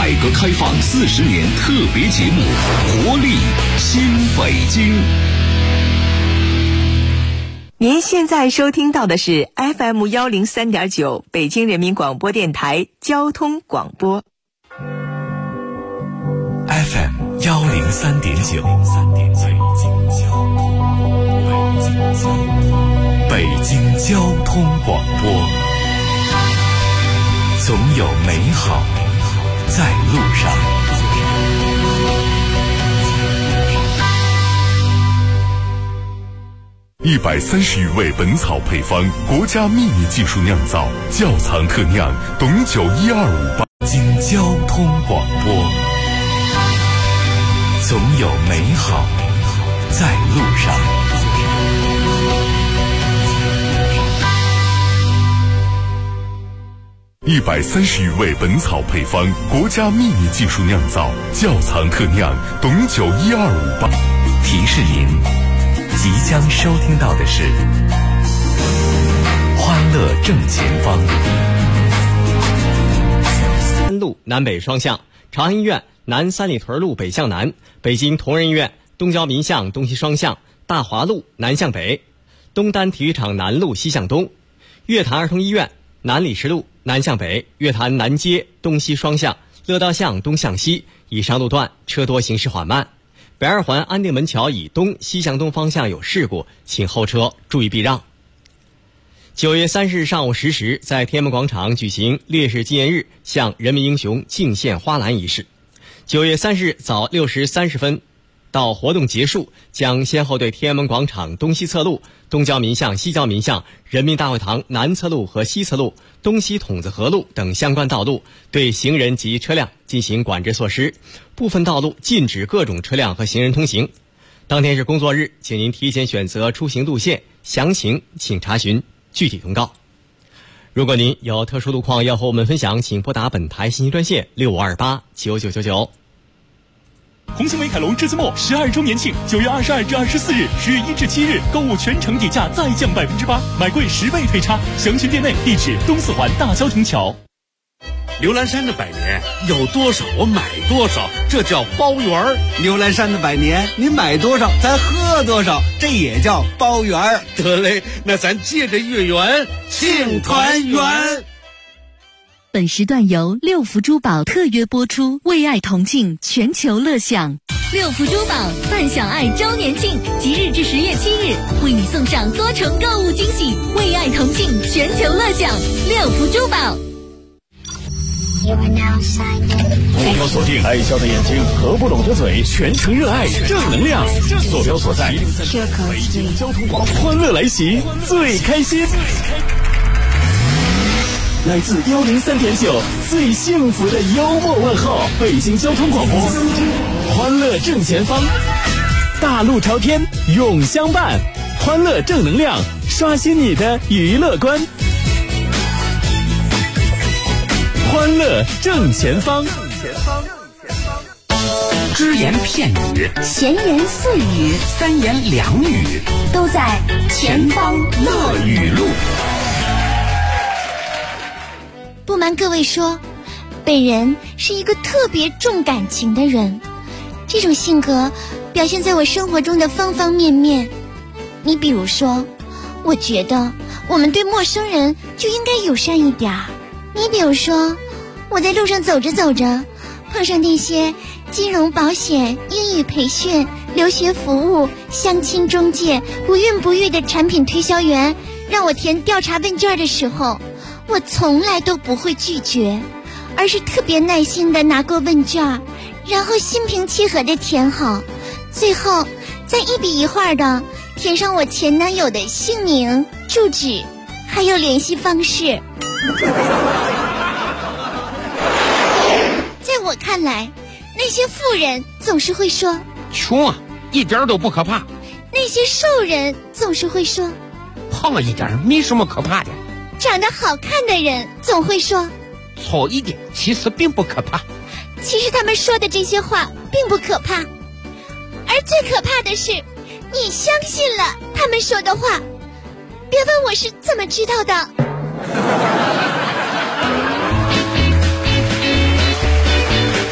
改革开放40年特别节目《活力新北京》。 您现在收听到的是 FM 103.9北京人民广播电台交通广播。 FM 103.9，北京交通广播。总有美好在路上。130余味本草配方，国家秘密技术酿造，窖藏特酿，董酒12588。京交通广播，总有美好在路上。130余味本草配方，国家秘密技术酿造，窖藏特酿，董酒12588。提示您，即将收听到的是欢乐正前方。 路南北双向，朝阳医院南三里屯路北向南，北京同仁医院东交民巷东西双向，大华路南向北，东单体育场南路西向东，乐坛儿童医院南礼士路南向北，乐坛南街东西双向，乐道巷东向西，以上路段车多行驶缓慢。北二环安定门桥以东西向东方向有事故，请后车注意避让。9月3日上午10时，在天安门广场举行烈士纪念日向人民英雄敬献花篮仪式。9月3日早6时30分到活动结束，将先后对天安门广场东西侧路、东交民巷、西交民巷、人民大会堂南侧路和西侧路、东西筒子河路等相关道路对行人及车辆进行管制措施，部分道路禁止各种车辆和行人通行。当天是工作日，请您提前选择出行路线，详情请查询具体通告。如果您有特殊路况要和我们分享，请拨打本台信息专线6528999999。 红星美凯龙至今末12周年庆，9月22至24日，10月1至7日，购物全程底价再降8%，买贵10倍退差。详询店内，地址东四环大交亭桥。 刘兰山的百年有多少我买多少，这叫包圆儿。 刘兰山的百年，你买多少咱喝多少，这也叫包圆儿。 得嘞，那咱借着月圆庆团圆。 本时段由六福珠宝特约播出，为爱同庆，全球乐享。六福珠宝赞享爱周年庆，即日至10月7日，为你送上多重购物惊喜，为爱同庆，全球乐享。六福珠宝。 坐标锁定爱笑的眼睛和不拢的嘴，全程热爱正能量。坐标所在北京交通广播，欢乐来袭，最开心。来自103.9最幸福的幽默问候，北京交通广播，欢乐正前方，大路朝天永相伴，欢乐正能量，刷新你的娱乐观。欢乐正前方， 只言片语， 闲言碎语， 三言两语， 都在前方乐语录。不瞒各位说，本人是一个特别重感情的人，这种性格表现在我生活中的方方面面。你比如说，我觉得我们对陌生人就应该友善一点儿。你比如说，我在路上走着走着，碰上那些金融保险、英语培训、留学服务、相亲中介、不孕不育的产品推销员，让我填调查问卷的时候，我从来都不会拒绝，而是特别耐心地拿过问卷，然后心平气和地填好，最后再一笔一画地填上我前男友的姓名、住址还有联系方式。在我看来，那些富人总是会说穷啊，一点都不可怕。 那些瘦人总是会说胖一点没什么可怕的。 长得好看的人总会说丑一点其实并不可怕。 其实他们说的这些话并不可怕，而最可怕的是你相信了他们说的话。别问我是怎么知道的。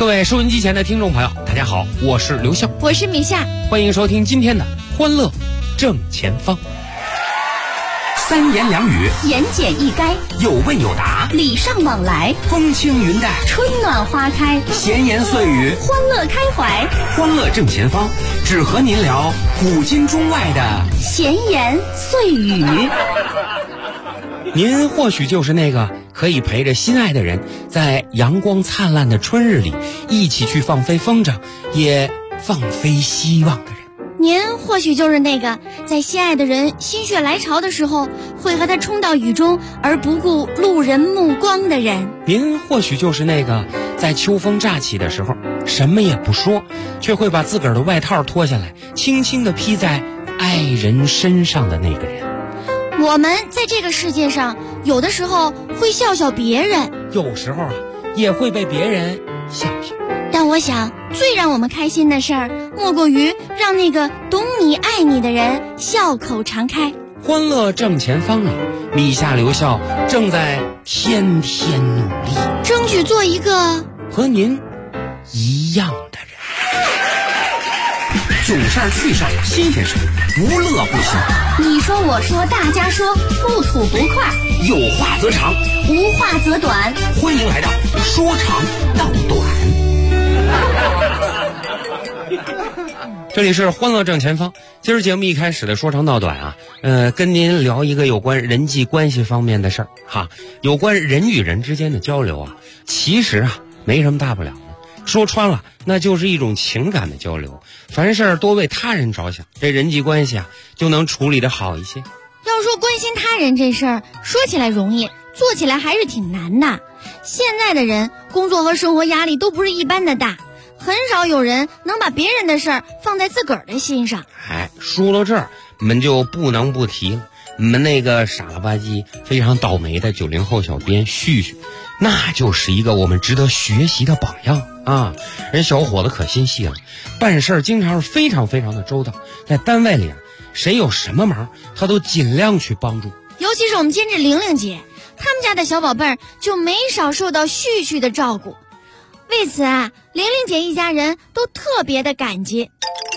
各位收音机前的听众朋友，大家好，我是刘笑， 我是米夏， 欢迎收听今天的欢乐正前方。三言两语， 言简意赅， 有问有答， 礼尚往来， 风轻云淡， 春暖花开， 闲言碎语， 欢乐开怀。 欢乐正前方，只和您聊古今中外的闲言碎语。 您或许就是那个可以陪着心爱的人在阳光灿烂的春日里一起去放飞风筝，也放飞希望的人。 您或许就是那个在心爱的人心血来潮的时候会和他冲到雨中而不顾路人目光的人。 您或许就是那个在秋风乍起的时候什么也不说，却会把自个儿的外套脱下来轻轻地披在爱人身上的那个人。 我们在这个世界上有的时候会笑笑别人， 有时候也会被别人笑笑， 但我想最让我们开心的事儿莫过于让那个懂你爱你的人笑口常开。 欢乐正前方里，米夏刘笑正在天天努力争取做一个和您一样的人。囧事儿趣事儿新鲜事儿，不乐不行。 你说我说大家说，不吐不快， 有话则长， 无话则短。 欢迎来到说长道短。这里是欢乐正前方。今儿节目一开始的说长道短啊，跟您聊一个有关人际关系方面的事儿哈。有关人与人之间的交流啊，其实啊没什么大不了的，说穿了那就是一种情感的交流。凡事多为他人着想，这人际关系啊就能处理得好一些。 要说关心他人这事儿，说起来容易，做起来还是挺难的。现在的人工作和生活压力都不是一般的大，很少有人能把别人的事儿放在自个儿的心上。 说到这儿，我们就不能不提了。我们那个傻了吧唧、非常倒霉的90后小编旭旭，那就是一个我们值得学习的榜样啊！人小伙子可心细了，办事经常是非常非常的周到，在单位里啊，谁有什么忙，他都尽量去帮助。 尤其是我们监制玲玲姐，他们家的小宝贝儿就没少受到旭旭的照顾。为此啊，玲玲姐一家人都特别的感激。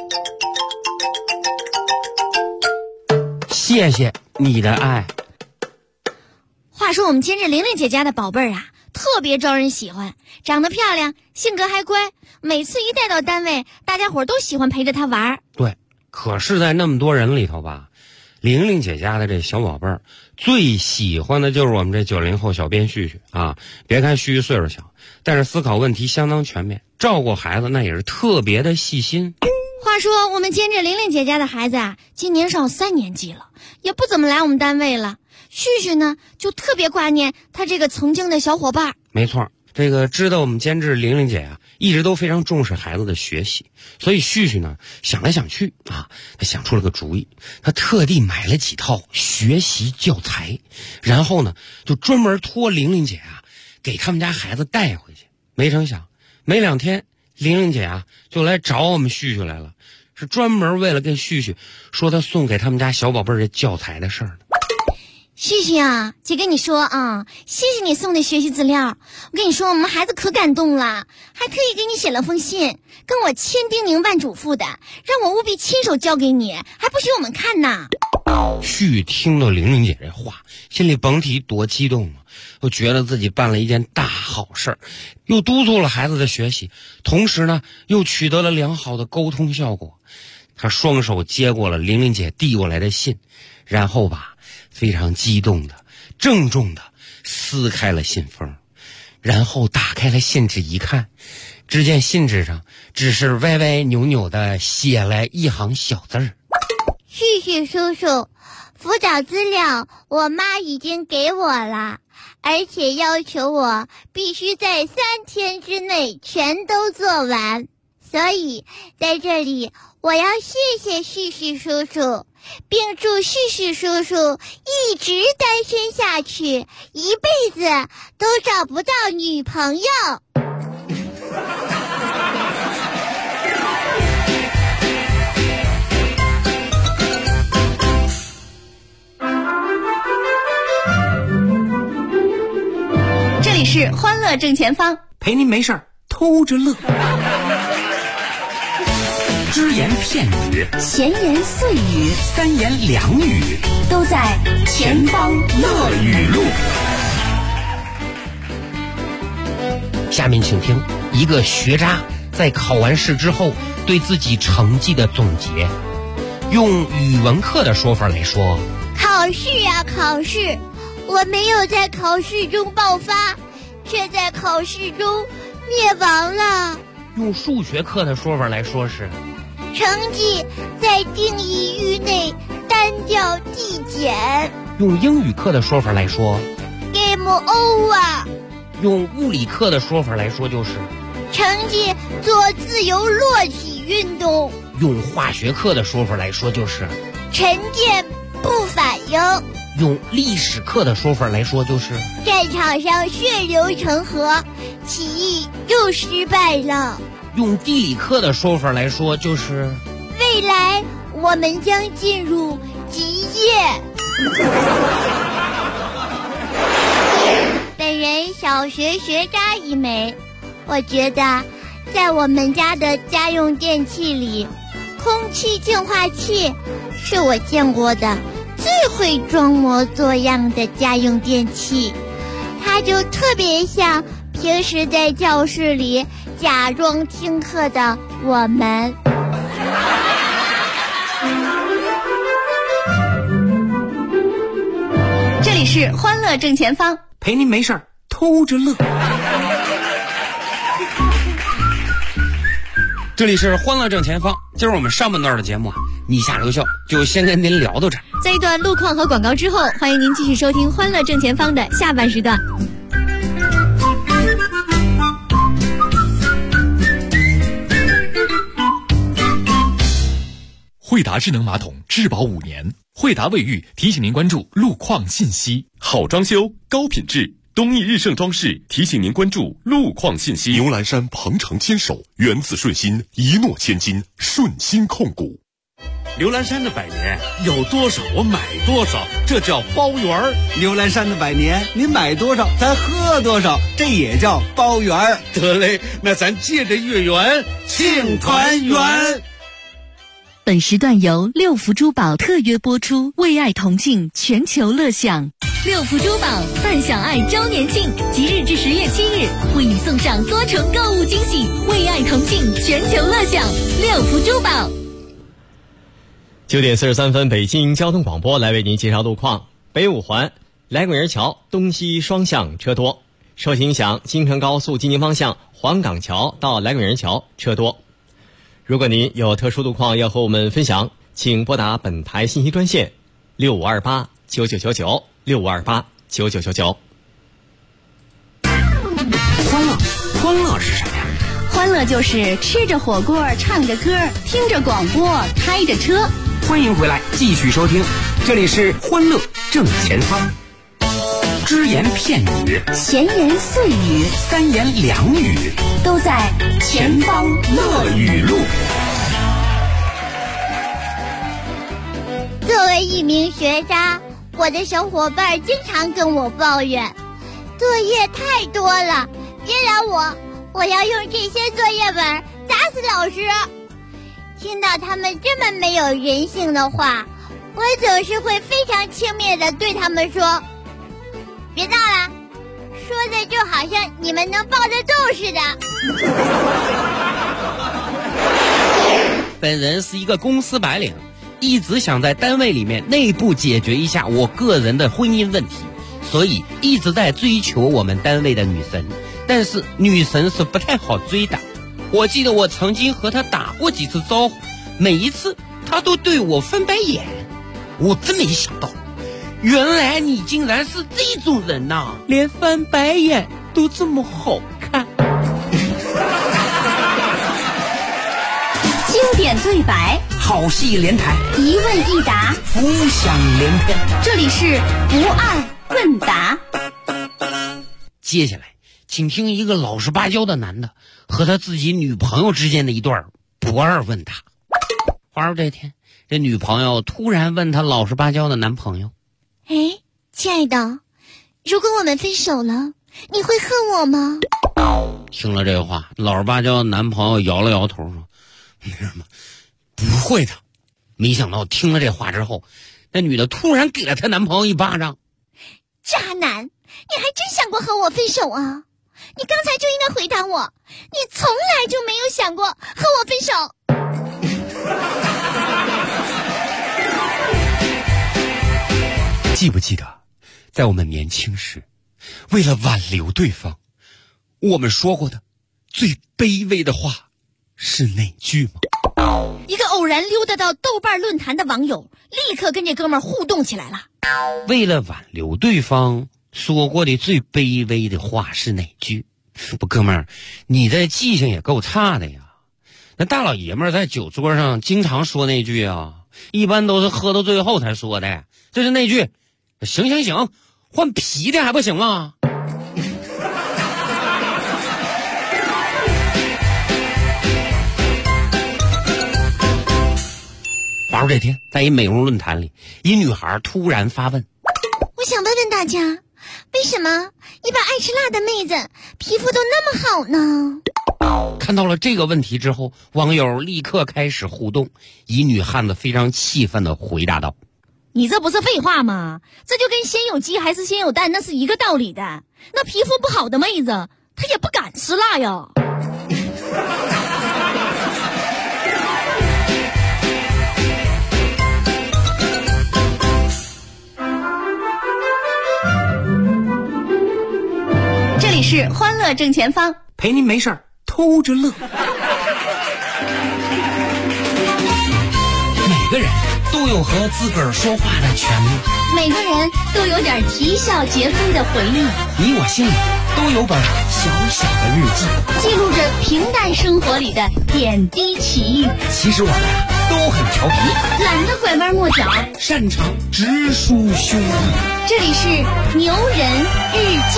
谢谢你的爱。 话说我们监制玲玲姐家的宝贝儿啊，特别招人喜欢，长得漂亮，性格还乖，每次一带到单位，大家伙都喜欢陪着她玩。 对，可是在那么多人里头吧，玲玲姐家的这小宝贝儿最喜欢的就是我们这90后小编旭旭啊。别看旭旭岁数小，但是思考问题相当全面，照顾孩子那也是特别的细心。 话说我们监制玲玲姐家的孩子啊，今年上3年级了，也不怎么来我们单位了。旭旭呢，就特别挂念他这个曾经的小伙伴。 没错，这个知道我们监制玲玲姐啊，一直都非常重视孩子的学习，所以旭旭呢想来想去啊，他想出了个主意，他特地买了几套学习教材，然后呢就专门托玲玲姐啊给他们家孩子带回去。没成想没2天，玲玲姐啊就来找我们旭旭来了，是专门为了跟旭旭说他送给他们家小宝贝儿这教材的事儿呢。 旭旭啊，姐跟你说啊，谢谢你送的学习资料。我跟你说，我们孩子可感动了，还特意给你写了封信，跟我千叮咛万嘱咐的，让我务必亲手交给你，还不许我们看呢。 旭听到玲玲姐这话，心里甭提多激动了，又觉得自己办了一件大好事，又督促了孩子的学习，同时呢又取得了良好的沟通效果。他双手接过了玲玲姐递过来的信，然后吧非常激动的郑重的撕开了信封，然后打开了信纸一看，只见信纸上只是歪歪扭扭的写了一行小字儿： 旭旭叔叔，辅导资料我妈已经给我了，而且要求我必须在3天之内全都做完，所以在这里我要谢谢旭旭叔叔，并祝旭旭叔叔一直单身下去，一辈子都找不到女朋友。 这里是欢乐正前方， 陪您没事儿偷着乐。只言片语， 闲言碎语， 三言两语， 都在前方乐语录。 下面请听一个学渣在考完试之后对自己成绩的总结。用语文课的说法来说， 考试呀考试，我没有在考试中爆发，却在考试中灭亡了。 用数学课的说法来说是， 成绩在定义域内单调递减。 用英语课的说法来说 Game over。 用物理课的说法来说就是成绩做自由落体运动。 用化学课的说法来说就是沉淀不反应。 用历史课的说法来说就是战场上血流成河，起义又失败了。 用地理课的说法来说就是未来我们将进入极夜。本人小学学渣一枚，我觉得在我们家的家用电器里，空气净化器是我见过的最会装模作样的家用电器，它就特别像平时在教室里假装听课的我们。 这里是欢乐正前方， 陪您没事偷着乐。 这里是欢乐正前方，今儿我们上半段的节目你下留校就先跟您聊到这儿。 在一段路况和广告之后，欢迎您继续收听欢乐正前方的下半时段。 惠达智能马桶质保5年，惠达卫浴提醒您关注路况信息。好装修，高品质，东益日盛装饰提醒您关注路况信息。 牛栏山鹏程天手，源自顺心，一诺千金，顺心控股。 牛栏山的百年有多少我买多少，这叫包圆儿。 牛栏山的百年，你买多少咱喝多少，这也叫包圆儿。 得嘞，那咱借着月圆庆团圆。 本时段由六福珠宝特约播出，为爱同庆，全球乐享。 六福珠宝泛享爱周年庆，即日至10月7日，为你送上多重购物惊喜，为爱同庆，全球乐享。六福珠宝。 9点43分，北京交通广播来为您介绍路况。北五环来桂园桥东西双向车多，受影响，京承高速京津方向黄岗桥到来桂园桥车多。如果您有特殊路况要和我们分享，请拨打本台信息专线65289999 65289999。 欢乐是什么呀？ 欢乐就是吃着火锅，唱着歌，听着广播，开着车。 欢迎回来，继续收听，这里是欢乐正前方。只言片语， 闲言碎语， 三言两语， 都在前方乐语录。 作为一名学渣，我的小伙伴经常跟我抱怨，作业太多了，别拦我要用这些作业本砸死老师。听到他们这么没有人性的话，我总是会非常轻蔑地对他们说，别闹了，说的就好像你们能抱得动似的。 本人是一个公司白领，一直想在单位里面内部解决一下我个人的婚姻问题，所以一直在追求我们单位的女神，但是女神是不太好追的。我记得我曾经和她打过几次招呼，每一次她都对我翻白眼。我真没想到，原来你竟然是这种人呐，连翻白眼都这么好看。 经典对白， 好戏连台， 一问一答， 浮想联翩。 这里是不二问答。 接下来请听一个老实巴交的男的和他自己女朋友之间的一段不二问答。话说这天，这女朋友突然问他老实巴交的男朋友， 哎，亲爱的，如果我们分手了，你会恨我吗？ 听了这话，老实巴交男朋友摇了摇头说：“那什么，不会的。”没想到听了这话之后，那女的突然给了她男朋友一巴掌。 渣男，你还真想过和我分手啊？你刚才就应该回答我，你从来就没有想过和我分手。 记不记得，在我们年轻时，为了挽留对方，我们说过的最卑微的话是哪句吗？ 一个偶然溜达到豆瓣论坛的网友立刻跟这哥们儿互动起来了。 为了挽留对方说过的最卑微的话是哪句？不，哥们儿，你这记性也够差的呀。那大老爷们儿在酒桌上经常说那句啊，一般都是喝到最后才说的，这是那句行行行，换皮的还不行吗？话说这天，在一美容论坛里，一女孩突然发问： 我想问问大家，为什么一般爱吃辣的妹子皮肤都那么好呢？ 看到了这个问题之后，网友立刻开始互动。一女汉子非常气愤地回答道： 你这不是废话吗？这就跟先有鸡还是先有蛋那是一个道理的。那皮肤不好的妹子她也不敢吃辣呀。 这里是欢乐正前方， 陪您没事儿偷着乐。 每个人都有和自个儿说话的权利， 每个人都有点啼笑皆非的回忆， 你我心里都有本小小的日记， 记录着平淡生活里的点滴奇遇。 其实我们都很调皮， 懒得拐弯抹角， 擅长直抒胸臆。 这里是牛人日记。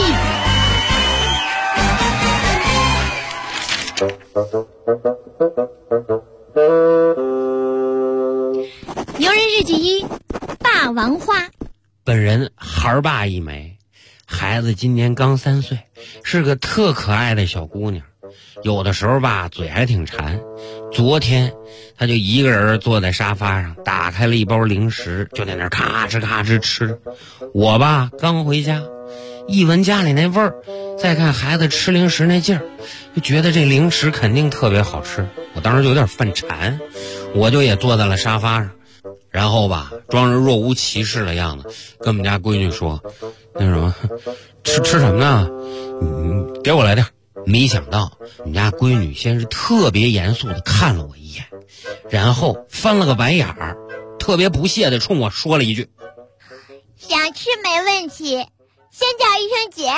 牛人日记1，霸王花。 本人孩爸一枚，孩子今年刚3岁，是个特可爱的小姑娘。有的时候吧，嘴还挺馋。昨天她就一个人坐在沙发上，打开了一包零食，就在那儿咔哧咔哧吃。我吧刚回家，一闻家里那味儿，再看孩子吃零食那劲儿，就觉得这零食肯定特别好吃。我当时就有点犯馋，我就也坐在了沙发上，然后吧装着若无其事的样子跟我们家闺女说：那什么，吃什么呢？给我来点。没想到我们家闺女先是特别严肃的看了我一眼，然后翻了个白眼儿，特别不屑的冲我说了一句： 想吃没问题，先叫一声姐。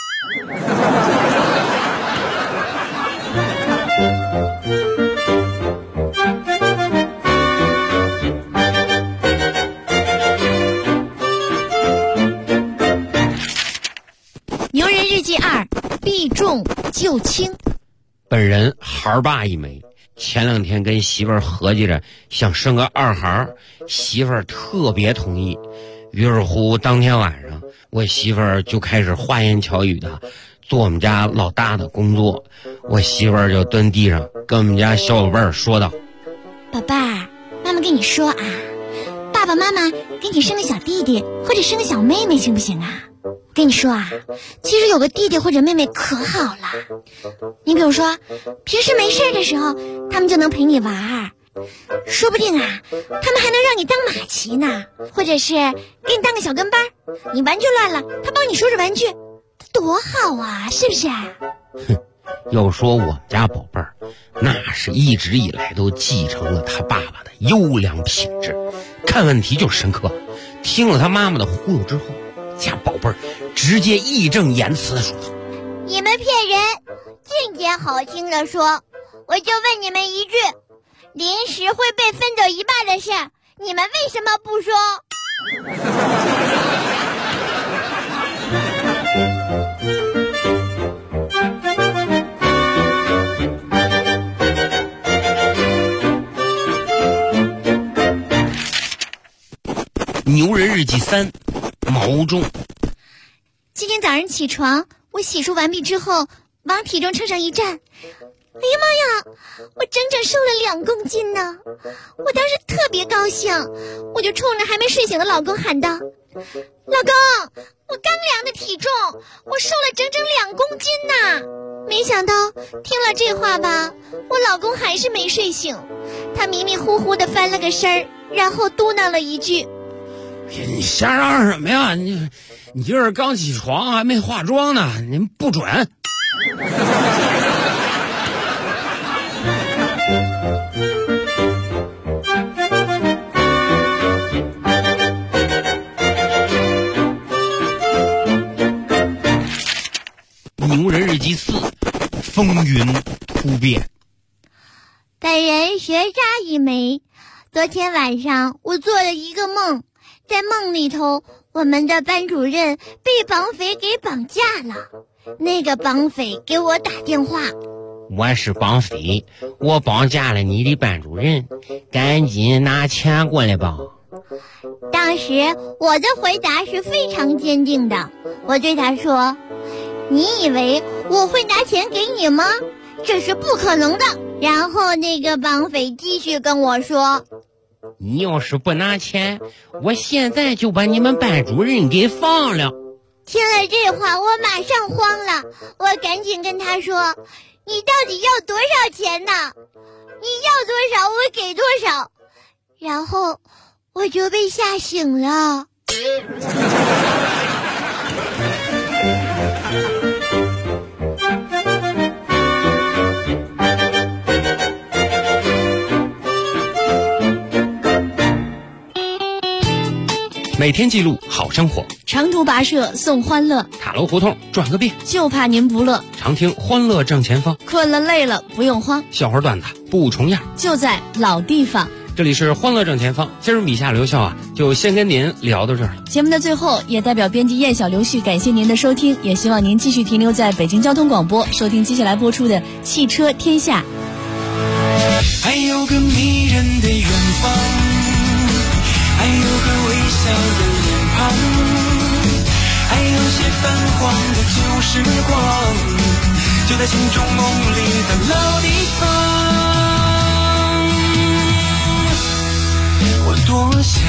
牛人日记2，避重就轻。 本人孩爸一枚，前2天跟媳妇儿合计着想生个2孩，媳妇儿特别同意。于是乎当天晚上，我媳妇儿就开始花言巧语的做我们家老大的工作。我媳妇儿就蹲地上跟我们家小宝贝儿说道： 宝贝儿，妈妈跟你说啊，爸爸妈妈给你生个小弟弟或者生个小妹妹行不行啊？跟你说啊，其实有个弟弟或者妹妹可好了。你比如说平时没事的时候，他们就能陪你玩，说不定啊他们还能让你当马骑呢，或者是给你当个小跟班，你玩具乱了他帮你收拾玩具，多好啊，是不是？ 哼，要说我们家宝贝儿，那是一直以来都继承了他爸爸的优良品质，看问题就是深刻。听了他妈妈的忽悠之后，家宝贝儿直接义正言辞的说道： 你们骗人！净捡好听的说，我就问你们一句，零食会被分走一半的事，你们为什么不说？ 牛人日记3，毛中。 今天早上起床，我洗漱完毕之后， 往体重秤上一站，哎呀妈呀，我整整瘦了2公斤呢！我当时特别高兴，我就冲着还没睡醒的老公喊道：“老公，我刚量的体重，我瘦了整整2公斤呢！”没想到听了这话吧，我老公还是没睡醒，他迷迷糊糊的翻了个身儿，然后嘟囔了一句：“ 你瞎嚷什么呀？你今儿刚起床还没化妆呢，您不准。”牛人日记4，风云突变。 本人学渣一枚。昨天晚上我做了一个梦，在梦里头，我们的班主任被绑匪给绑架了。那个绑匪给我打电话：“ 我是绑匪，我绑架了你的班主任，赶紧拿钱过来吧。” 当时我的回答是非常坚定的，我对他说：“你以为我会拿钱给你吗？这是不可能的。”然后那个绑匪继续跟我说：“ 你要是不拿钱，我现在就把你们班主任给放了。” 听了这话，我马上慌了，我赶紧跟他说：“你到底要多少钱呢？你要多少我给多少。”然后我就被吓醒了。 每天记录好生活， 长途跋涉送欢乐， 塔楼胡同转个遍， 就怕您不乐。 常听欢乐正前方， 困了累了不用慌， 笑话段子不重样， 就在老地方。 这里是欢乐正前方，今儿米夏刘笑就先跟您聊到这儿了。 节目的最后，也代表编辑燕小刘旭感谢您的收听，也希望您继续停留在北京交通广播，收听接下来播出的《汽车天下》。 还有个迷人的远方，还有个微笑的脸庞，还有些泛黄的旧时光，就在心中梦里的老地方。我多想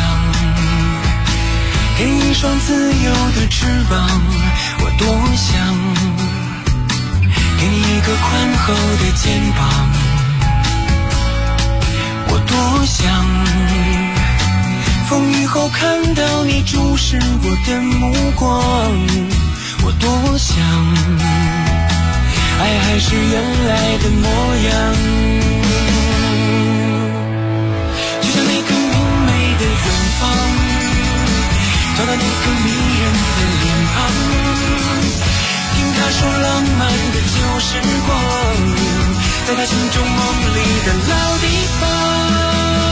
给你一双自由的翅膀，我多想给你一个宽厚的肩膀，我多想风雨后看到你注视我的目光，我多想爱还是原来的模样，就像那个明媚的远方，找到那个迷人的脸庞，听他说浪漫的旧时光，在他心中梦里的老地方。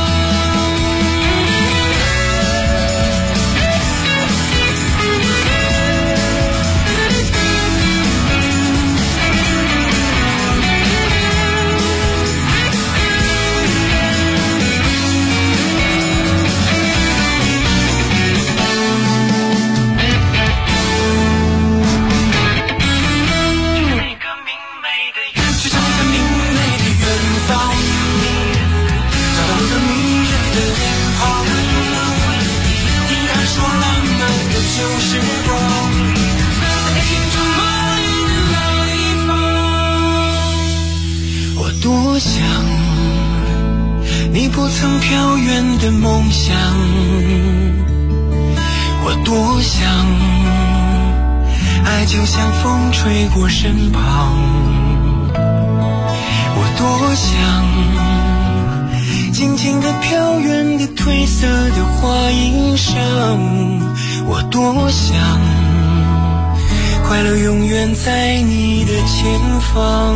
多想你不曾飘远的梦想，我多想爱就像风吹过身旁，我多想静静地飘远的褪色的花衣裳，我多想快乐永远在你的前方。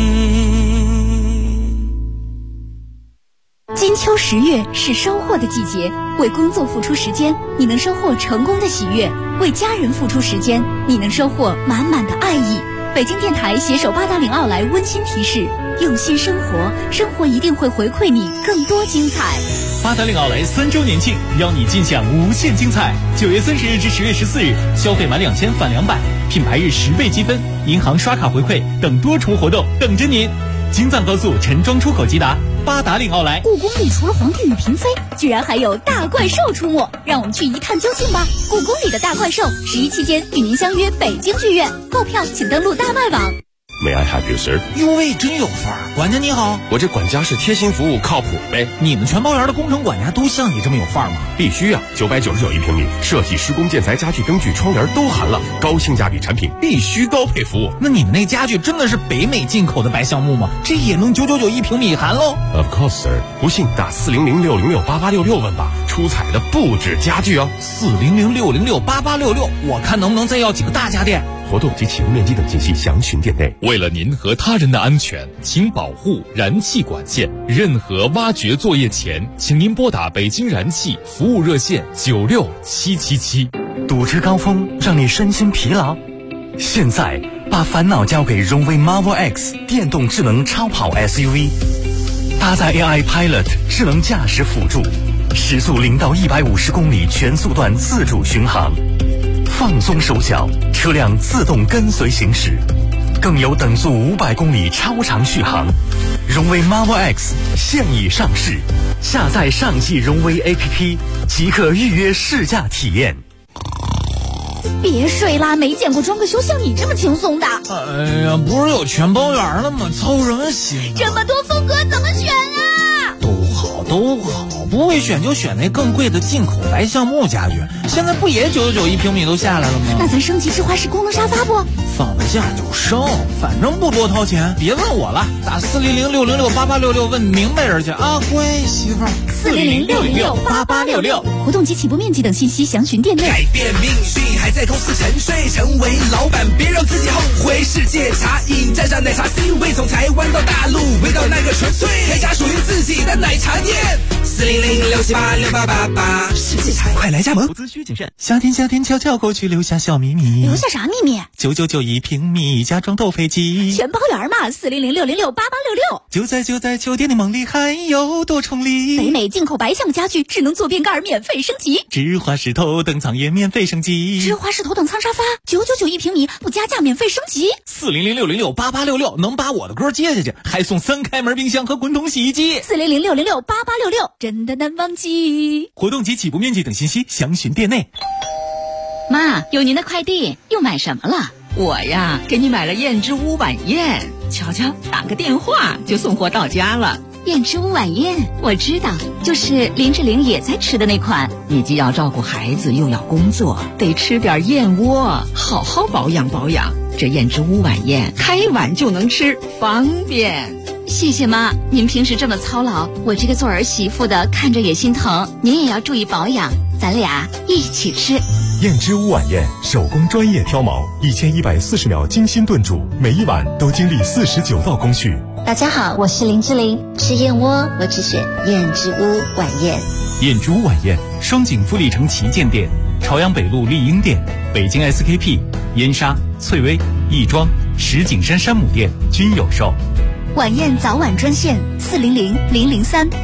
金秋10月是收获的季节，为工作付出时间，你能收获成功的喜悦；为家人付出时间，你能收获满满的爱意。北京电台携手八达岭奥莱温馨提示：用心生活，生活一定会回馈你更多精彩。 八达岭奥莱3周年庆，邀你尽享无限精彩。9月30日至10月14日，消费满2000返200， 品牌日10倍积分、银行刷卡回馈等多重活动等着您。京藏高速陈庄出口即达，八达岭奥莱。 故宫里除了皇帝与嫔妃，居然还有大怪兽出没，让我们去一探究竟吧。故宫里的大怪兽，11期间与您相约北京剧院，购票请登录大麦网。 May I help you, sir？ 哟喂，真有范儿！管家你好， 我这管家是贴心服务，靠谱呗。 你们全包园的工程管家都像你这么有范儿吗？ 必须啊！999一平米，设计、施工、建材、家具、灯具、窗帘都含了，高性价比产品，必须高配服务。 那你们那家具真的是北美进口的白橡木吗？这也能999一平米含喽 ？Of course, sir。不信打400-606-8866问吧，出彩的不止家具哦。 400-606-8866，我看能不能再要几个大家电。 活动及启用面积等信息详询店内。 为了您和他人的安全，请保护燃气管线。任何挖掘作业前，请您拨打北京燃气服务热线96777。 堵车高峰让你身心疲劳，现在把烦恼交给荣威 Marvel X 电动智能超跑 SUV， 搭载 AI Pilot 智能驾驶辅助，时速0到150公里全速段自主巡航。放松手脚，车辆自动跟随行驶，更有等速500公里超长续航。荣威 Marvel X 现已上市，下载上汽荣威 APP 即可预约试驾体验。 别睡啦，没见过装个修像你这么轻松的。 哎呀，不是有全包园了吗？操什么心？ 这么多风格怎么选啊？ 都好，不会选就选那更贵的进口白橡木家具。现在不也999一平米都下来了吗？ 那咱升级智花式功能沙发不？ 放得下就升，反正不多掏钱。别问我了，打400-606-8866问明白人去啊！乖媳妇儿 ，400-606-8866。活动及起步面积等信息详询店内。 改变命运还在公司沉睡，成为老板别让自己后悔。世界茶饮蘸上奶茶 C 味，从台湾到大陆，味道那个纯粹，开家属于自己的奶茶店。400-678-6888，世界茶快来加盟。 投资需谨慎。夏天悄悄过去，留下小秘密。 留下啥秘密 ？999一平米，家装豆飞机， 全包圆嘛。400-606-8866。 就在酒店的梦里，还有多重礼。 北美进口白橡家具，智能坐便盖免费升级。 智花式头等舱也免费升级。 智花式头等舱沙发999一平米，不加价免费升级。 400-606-8866能把我的歌接下去，还送3开门冰箱和滚筒洗衣机。 400-606-8866，真的难忘记。 活动及起步面积等信息详询店内。 妈，有您的快递，又买什么了？我呀，给你买了燕之屋晚宴，瞧瞧，打个电话就送货到家了。 燕之屋晚宴，我知道，就是林志玲也在吃的那款。 你既要照顾孩子，又要工作，得吃点燕窝，好好保养保养。这燕之屋晚宴，开碗就能吃，方便。 谢谢妈，您平时这么操劳，我这个做儿媳妇的看着也心疼。您也要注意保养，咱俩一起吃。 燕之屋晚宴，手工专业挑毛，1140秒精心炖煮，每一碗都经历49道工序。 大家好，我是林志玲，吃燕窝我只选燕之屋晚宴。 燕之屋晚宴，双井富力城旗舰店、朝阳北路丽婴店、北京 SKP、燕莎、翠微、亦庄、石景山山姆店均有售。 晚宴早晚专线400-003